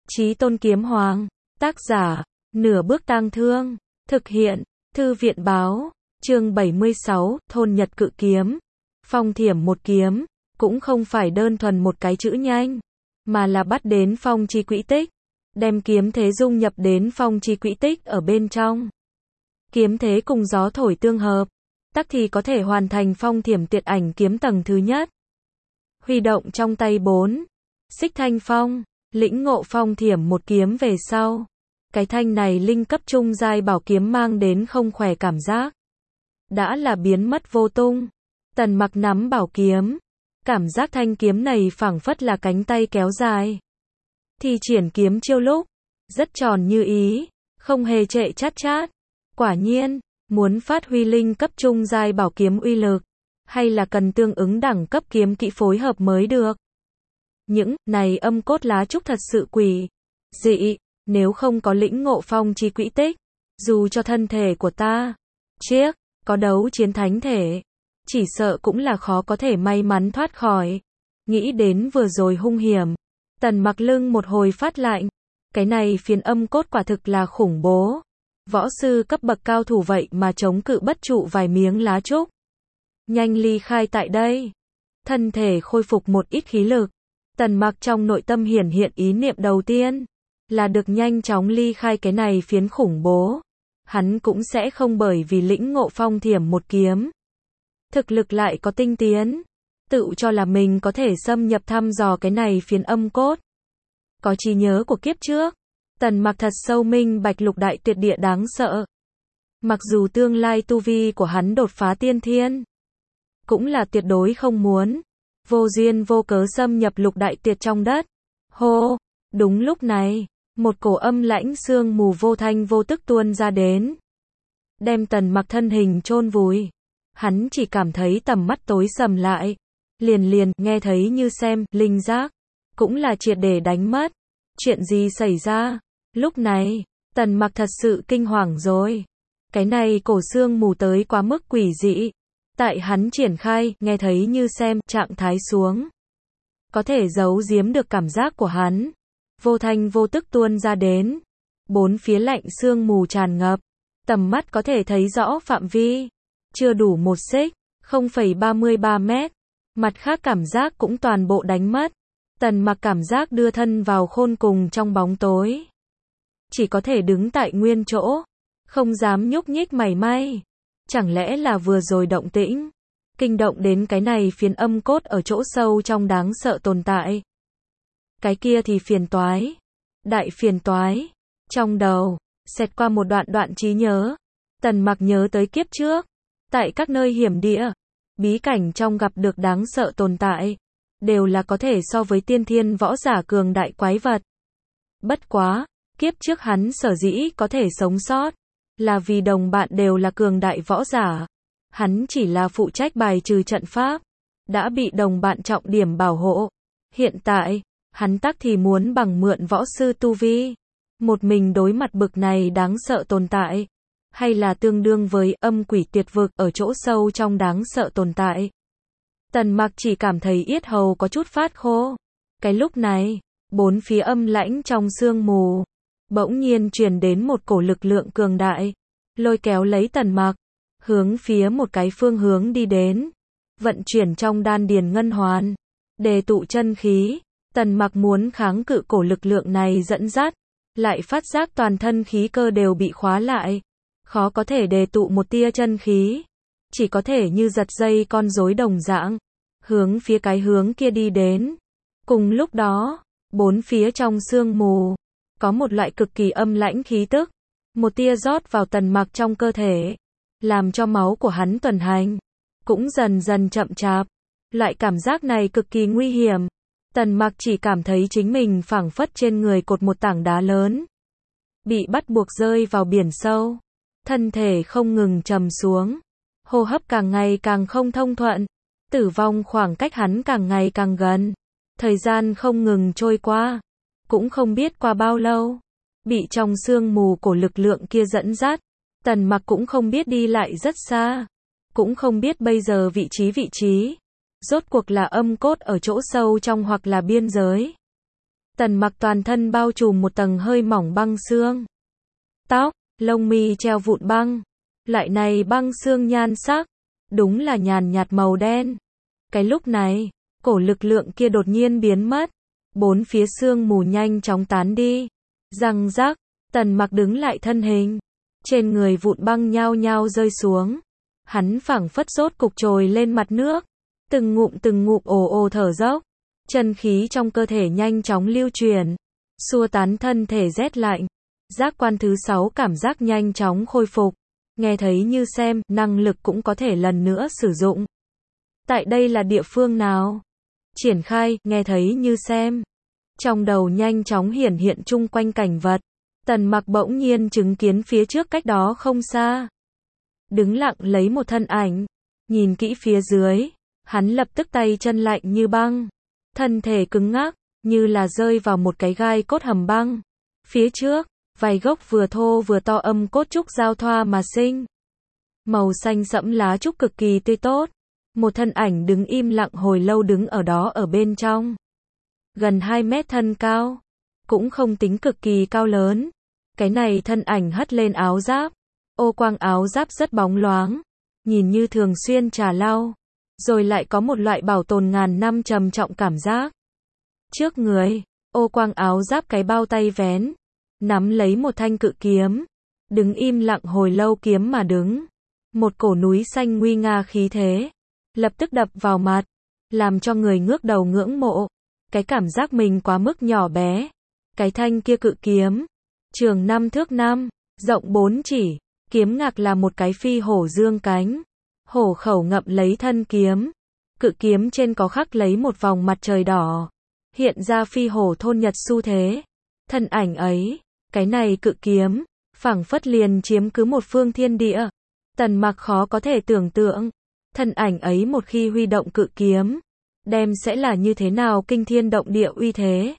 Chí Tôn Kiếm Hoàng. Tác giả, Nửa Bước Tang Thương. Thực hiện, Thư viện báo. Chương 76, Thôn Nhật Cự Kiếm. Phong thiểm một kiếm, cũng không phải đơn thuần một cái chữ nhanh, mà là bắt đến phong chi quỹ tích, đem kiếm thế dung nhập đến phong chi quỹ tích ở bên trong. Kiếm thế cùng gió thổi tương hợp, tắc thì có thể hoàn thành phong thiểm tuyệt ảnh kiếm tầng thứ nhất. Huy động trong tay 4 xích thanh phong, lĩnh ngộ phong thiểm một kiếm về sau, cái thanh này linh cấp trung giai bảo kiếm mang đến không khỏe cảm giác đã là biến mất vô tung. Tần Mặc nắm bảo kiếm, cảm giác thanh kiếm này phảng phất là cánh tay kéo dài. Thi triển kiếm chiêu lúc, rất tròn như ý, không hề trệ chát chát. Quả nhiên, muốn phát huy linh cấp trung giai bảo kiếm uy lực, hay là cần tương ứng đẳng cấp kiếm kỹ phối hợp mới được. Những này âm cốt lá trúc thật sự quỷ dị, nếu không có lĩnh ngộ phong chi quỹ tích, dù cho thân thể của ta có đấu chiến thánh thể, chỉ sợ cũng là khó có thể may mắn thoát khỏi. Nghĩ đến vừa rồi hung hiểm, Tần Mặc lưng một hồi phát lạnh. Cái này phiến âm cốt quả thực là khủng bố. Võ sư cấp bậc cao thủ vậy mà chống cự bất trụ vài miếng lá trúc. Nhanh ly khai tại đây. Thân thể khôi phục một ít khí lực. Tần Mặc trong nội tâm hiển hiện ý niệm đầu tiên, là được nhanh chóng ly khai cái này phiến khủng bố. Hắn cũng sẽ không bởi vì lĩnh ngộ phong thiểm một kiếm, thực lực lại có tinh tiến, tự cho là mình có thể xâm nhập thăm dò cái này phiến âm cốt. Có trí nhớ của kiếp trước, Tần Mặc thật sâu minh bạch lục đại tuyệt địa đáng sợ. Mặc dù tương lai tu vi của hắn đột phá tiên thiên, cũng là tuyệt đối không muốn vô duyên vô cớ xâm nhập lục đại tuyệt trong đất. Hô, đúng lúc này, một cổ âm lãnh sương mù vô thanh vô tức tuôn ra đến, đem Tần Mặc thân hình chôn vùi. Hắn chỉ cảm thấy tầm mắt tối sầm lại, liền nghe thấy như xem, linh giác cũng là triệt để đánh mất. Chuyện gì xảy ra? Lúc này, Tần Mặc thật sự kinh hoàng rồi. Cái này cổ sương mù tới quá mức quỷ dị. Tại hắn triển khai, nghe thấy như xem, trạng thái xuống, có thể giấu giếm được cảm giác của hắn. Vô thanh vô tức tuôn ra đến. Bốn phía lạnh sương mù tràn ngập. Tầm mắt có thể thấy rõ phạm vi. Chưa đủ 1 xích, 0,33 mét. Mặt khác cảm giác cũng toàn bộ đánh mất. Tần Mặc cảm giác đưa thân vào khôn cùng trong bóng tối. Chỉ có thể đứng tại nguyên chỗ, không dám nhúc nhích mảy may. Chẳng lẽ là vừa rồi động tĩnh kinh động đến cái này phiến âm cốt ở chỗ sâu trong đáng sợ tồn tại. Cái kia thì phiền toái. Đại phiền toái. Trong đầu, xẹt qua một đoạn trí nhớ. Tần Mặc nhớ tới kiếp trước. Tại các nơi hiểm địa, bí cảnh trong gặp được đáng sợ tồn tại, đều là có thể so với tiên thiên võ giả cường đại quái vật. Bất quá, kiếp trước hắn sở dĩ có thể sống sót, là vì đồng bạn đều là cường đại võ giả. Hắn chỉ là phụ trách bài trừ trận pháp, đã bị đồng bạn trọng điểm bảo hộ. Hiện tại, hắn tắc thì muốn bằng mượn võ sư tu vi, một mình đối mặt bực này đáng sợ tồn tại, hay là tương đương với âm quỷ tuyệt vực ở chỗ sâu trong đáng sợ tồn tại. Tần Mặc chỉ cảm thấy yết hầu có chút phát khô. Cái lúc này, bốn phía âm lãnh trong sương mù, bỗng nhiên truyền đến một cổ lực lượng cường đại, lôi kéo lấy Tần Mặc, hướng phía một cái phương hướng đi đến. Vận chuyển trong đan điền ngân hoàn, đề tụ chân khí. Tần Mặc muốn kháng cự cổ lực lượng này dẫn dắt, lại phát giác toàn thân khí cơ đều bị khóa lại, khó có thể đề tụ một tia chân khí, chỉ có thể như giật dây con rối đồng dạng, hướng phía cái hướng kia đi đến. Cùng lúc đó, bốn phía trong sương mù, có một loại cực kỳ âm lãnh khí tức, một tia rót vào Tần Mặc trong cơ thể, làm cho máu của hắn tuần hành cũng dần dần chậm chạp. Loại cảm giác này cực kỳ nguy hiểm. Tần Mặc chỉ cảm thấy chính mình phảng phất trên người cột một tảng đá lớn, bị bắt buộc rơi vào biển sâu. Thân thể không ngừng trầm xuống, hô hấp càng ngày càng không thông thuận, tử vong khoảng cách hắn càng ngày càng gần. Thời gian không ngừng trôi qua, cũng không biết qua bao lâu, bị trong sương mù cổ lực lượng kia dẫn dắt. Tần Mặc cũng không biết đi lại rất xa, cũng không biết bây giờ vị trí, rốt cuộc là âm cốt ở chỗ sâu trong hoặc là biên giới. Tần Mặc toàn thân bao trùm một tầng hơi mỏng băng xương. Tóc, lông mi treo vụn băng. Loại này băng xương nhan sắc, đúng là nhàn nhạt màu đen. Cái lúc này, cổ lực lượng kia đột nhiên biến mất. Bốn phía sương mù nhanh chóng tán đi. Răng rắc, Tần Mặc đứng lại thân hình. Trên người vụn băng nhao nhao rơi xuống. Hắn phảng phất sốt cục trồi lên mặt nước. Từng ngụm ồ ồ thở dốc. Chân khí trong cơ thể nhanh chóng lưu truyền. Xua tán thân thể rét lạnh. Giác quan thứ 6 cảm giác nhanh chóng khôi phục. Nghe thấy như xem, năng lực cũng có thể lần nữa sử dụng. Tại đây là địa phương nào? Triển khai, nghe thấy như xem. Trong đầu nhanh chóng hiển hiện chung quanh cảnh vật. Tần Mặc bỗng nhiên chứng kiến phía trước cách đó không xa. Đứng lặng lấy một thân ảnh. Nhìn kỹ phía dưới. Hắn lập tức tay chân lạnh như băng. Thân thể cứng ngắc, như là rơi vào một cái gai cốt hầm băng. Phía trước, vài gốc vừa thô vừa to âm cốt trúc giao thoa mà sinh. Màu xanh sẫm lá trúc cực kỳ tươi tốt. Một thân ảnh đứng im lặng hồi lâu đứng ở đó ở bên trong. Gần 2 mét thân cao. Cũng không tính cực kỳ cao lớn. Cái này thân ảnh hất lên áo giáp. Ô quang áo giáp rất bóng loáng. Nhìn như thường xuyên trà lau. Rồi lại có một loại bảo tồn ngàn năm trầm trọng cảm giác. Trước người, ô quang áo giáp cái bao tay vén. Nắm lấy một thanh cự kiếm. Đứng im lặng hồi lâu kiếm mà đứng. Một cổ núi xanh nguy nga khí thế. Lập tức đập vào mặt. Làm cho người ngước đầu ngưỡng mộ. Cái cảm giác mình quá mức nhỏ bé. Cái thanh kia cự kiếm. Trường 5 thước 5, rộng 4 chỉ. Kiếm ngạc là một cái phi hổ dương cánh. Hổ khẩu ngậm lấy thân kiếm. Cự kiếm trên có khắc lấy một vòng mặt trời đỏ. Hiện ra phi hổ thôn nhật xu thế. Thân ảnh ấy, cái này cự kiếm, phảng phất liền chiếm cứ một phương thiên địa. Tần Mặc khó có thể tưởng tượng. Thân ảnh ấy một khi huy động cự kiếm, đem sẽ là như thế nào kinh thiên động địa uy thế.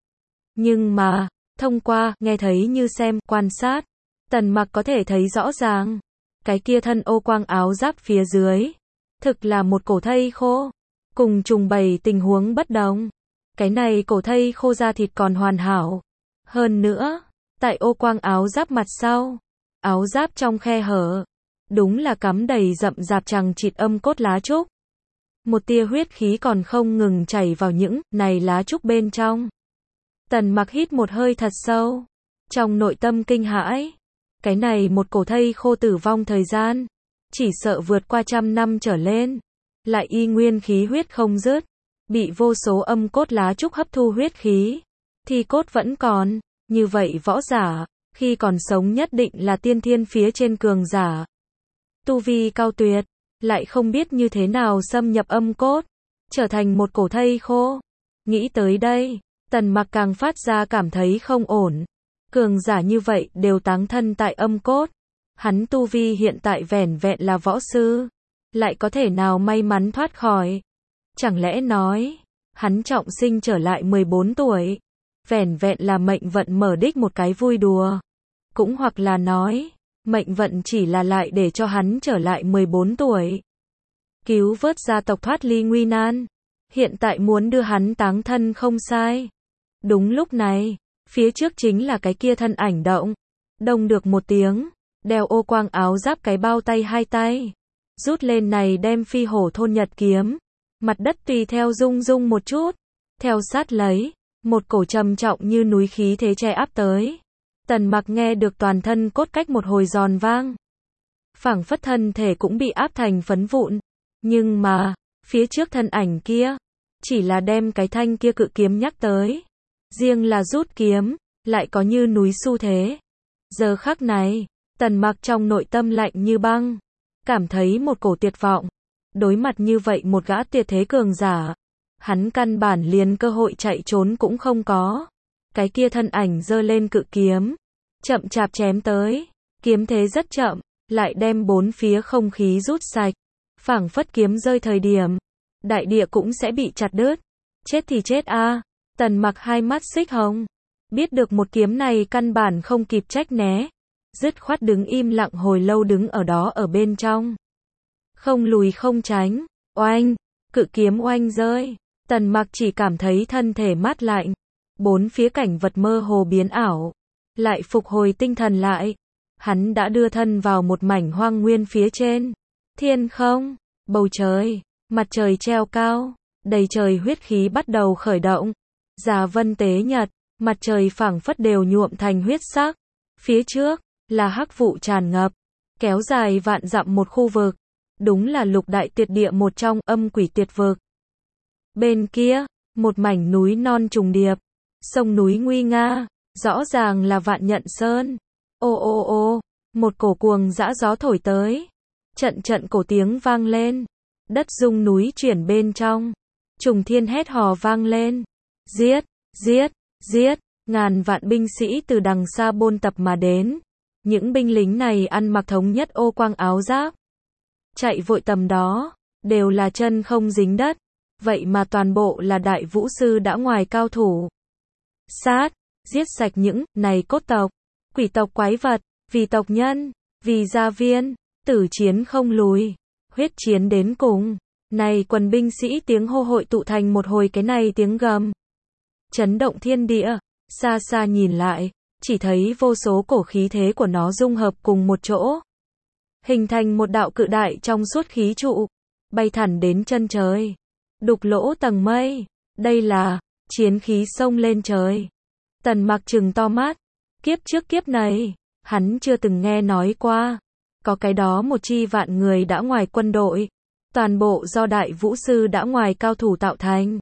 Nhưng mà, thông qua, nghe thấy như xem, quan sát, Tần Mặc có thể thấy rõ ràng. Cái kia thân ô quang áo giáp phía dưới. Thực là một cổ thây khô. Cùng trùng bày tình huống bất đồng. Cái này cổ thây khô da thịt còn hoàn hảo. Hơn nữa, tại ô quang áo giáp mặt sau. Áo giáp trong khe hở. Đúng là cắm đầy rậm rạp chằng chịt âm cốt lá trúc. Một tia huyết khí còn không ngừng chảy vào những này lá trúc bên trong. Tần Mặc hít một hơi thật sâu. Trong nội tâm kinh hãi. Cái này một cổ thây khô tử vong thời gian. Chỉ sợ vượt qua 100 năm trở lên. Lại y nguyên khí huyết không dứt. Bị vô số âm cốt lá trúc hấp thu huyết khí. Thì cốt vẫn còn. Như vậy võ giả, khi còn sống nhất định là tiên thiên phía trên cường giả. Tu vi cao tuyệt. Lại không biết như thế nào xâm nhập âm cốt. Trở thành một cổ thây khô. Nghĩ tới đây, Tần Mặc càng phát ra cảm thấy không ổn. Cường giả như vậy đều táng thân tại âm cốt. Hắn tu vi hiện tại vẻn vẹn là võ sư. Lại có thể nào may mắn thoát khỏi. Chẳng lẽ nói, hắn trọng sinh trở lại 14 tuổi. Vẻn vẹn là mệnh vận mở đích một cái vui đùa. Cũng hoặc là nói, mệnh vận chỉ là lại để cho hắn trở lại 14 tuổi. Cứu vớt gia tộc thoát ly nguy nan. Hiện tại muốn đưa hắn táng thân không sai. Đúng lúc này, phía trước chính là cái kia thân ảnh động. Đông được một tiếng, đeo ô quang áo giáp cái bao tay hai tay. Rút lên này đem phi hổ thôn nhật kiếm. Mặt đất tùy theo rung rung một chút. Theo sát lấy, một cổ trầm trọng như núi khí thế che áp tới. Tần Mặc nghe được toàn thân cốt cách một hồi giòn vang. Phảng phất thân thể cũng bị áp thành phấn vụn. Nhưng mà, phía trước thân ảnh kia, chỉ là đem cái thanh kia cự kiếm nhắc tới. Riêng là rút kiếm, lại có như núi xu thế. Giờ khắc này, Tần Mặc trong nội tâm lạnh như băng. Cảm thấy một cổ tuyệt vọng. Đối mặt như vậy một gã tuyệt thế cường giả. Hắn căn bản liền cơ hội chạy trốn cũng không có. Cái kia thân ảnh giơ lên cự kiếm. Chậm chạp chém tới. Kiếm thế rất chậm, lại đem bốn phía không khí rút sạch. Phảng phất kiếm rơi thời điểm. Đại địa cũng sẽ bị chặt đứt. Chết thì chết a. Tần Mặc hai mắt xích hồng. Biết được một kiếm này căn bản không kịp trách né. Dứt khoát đứng im lặng hồi lâu đứng ở đó ở bên trong. Không lùi không tránh. Oanh. Cự kiếm oanh rơi. Tần Mặc chỉ cảm thấy thân thể mát lạnh. bốn phía cảnh vật mơ hồ biến ảo, lại phục hồi tinh thần lại. Hắn đã đưa thân vào một mảnh hoang nguyên phía trên. Thiên không, bầu trời, mặt trời treo cao, đầy trời huyết khí bắt đầu khởi động. Già vân tế nhật, mặt trời phảng phất đều nhuộm thành huyết sắc. Phía trước, là hắc vụ tràn ngập, kéo dài vạn dặm một khu vực. Đúng là lục đại tuyệt địa một trong âm quỷ tuyệt vực. Bên kia, một mảnh núi non trùng điệp, sông núi nguy nga, rõ ràng là Vạn Nhận Sơn. Ô ô ô, một cổ cuồng dã gió thổi tới. Trận trận cổ tiếng vang lên, đất rung núi chuyển bên trong. Trùng thiên hét hò vang lên. Giết, giết, giết, ngàn vạn binh sĩ từ đằng xa bôn tập mà đến. Những binh lính này ăn mặc thống nhất ô quang áo giáp. Chạy vội tầm đó, đều là chân không dính đất. Vậy mà toàn bộ là đại vũ sư đã ngoài cao thủ. Sát, giết sạch những này cốt tộc, quỷ tộc quái vật, vì tộc nhân, vì gia viên, tử chiến không lùi, huyết chiến đến cùng. Này quần binh sĩ tiếng hô hội tụ thành một hồi cái này tiếng gầm. Chấn động thiên địa, xa xa nhìn lại, chỉ thấy vô số cổ khí thế của nó dung hợp cùng một chỗ. Hình thành một đạo cự đại trong suốt khí trụ, bay thẳng đến chân trời. Đục lỗ tầng mây, đây là chiến khí xông lên trời. Tần Mặc trừng to mắt, kiếp trước kiếp này, hắn chưa từng nghe nói qua. Có cái đó một chi vạn người đã ngoài quân đội, toàn bộ do đại vũ sư đã ngoài cao thủ tạo thành.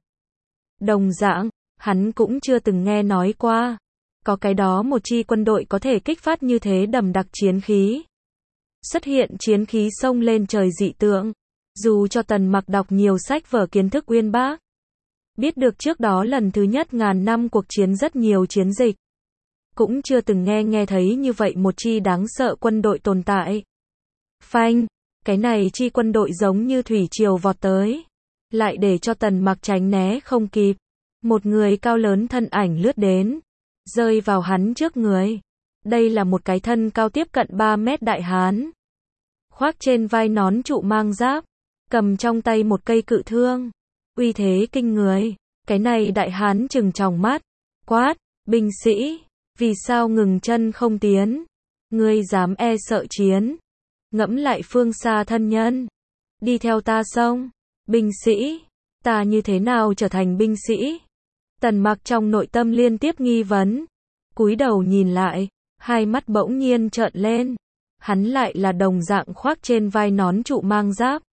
Đồng dạng, hắn cũng chưa từng nghe nói qua. Có cái đó một chi quân đội có thể kích phát như thế đầm đặc chiến khí. Xuất hiện chiến khí xông lên trời dị tượng. Dù cho Tần Mặc đọc nhiều sách vở kiến thức uyên bác, biết được trước đó lần thứ nhất ngàn năm cuộc chiến rất nhiều chiến dịch, cũng chưa từng nghe thấy như vậy một chi đáng sợ quân đội tồn tại. Phanh, cái này chi quân đội giống như thủy triều vọt tới, lại để cho Tần Mặc tránh né không kịp. Một người cao lớn thân ảnh lướt đến, rơi vào hắn trước người. Đây là một cái thân cao tiếp cận 3 mét đại hán, khoác trên vai nón trụ mang giáp, cầm trong tay một cây cự thương, uy thế kinh người. Cái này đại hán trừng tròng mắt, quát, binh sĩ, vì sao ngừng chân không tiến? Ngươi dám e sợ chiến? Ngẫm lại phương xa thân nhân, đi theo ta xong. Binh sĩ, ta như thế nào trở thành binh sĩ? Tần Mặc trong nội tâm liên tiếp nghi vấn, cúi đầu nhìn lại, hai mắt bỗng nhiên trợn lên. Hắn lại là đồng dạng khoác trên vai nón trụ mang giáp,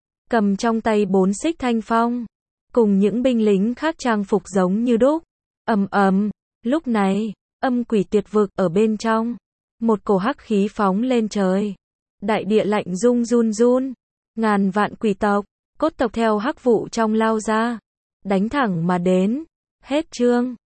cầm trong tay 4 xích thanh phong, cùng những binh lính khác trang phục giống như đúc. Ầm ầm, lúc này, âm quỷ tuyệt vực ở bên trong, một cổ hắc khí phóng lên trời. Đại địa lạnh run run, ngàn vạn quỷ tộc, cốt tộc theo hắc vụ trong lao ra, đánh thẳng mà đến. Hết chương.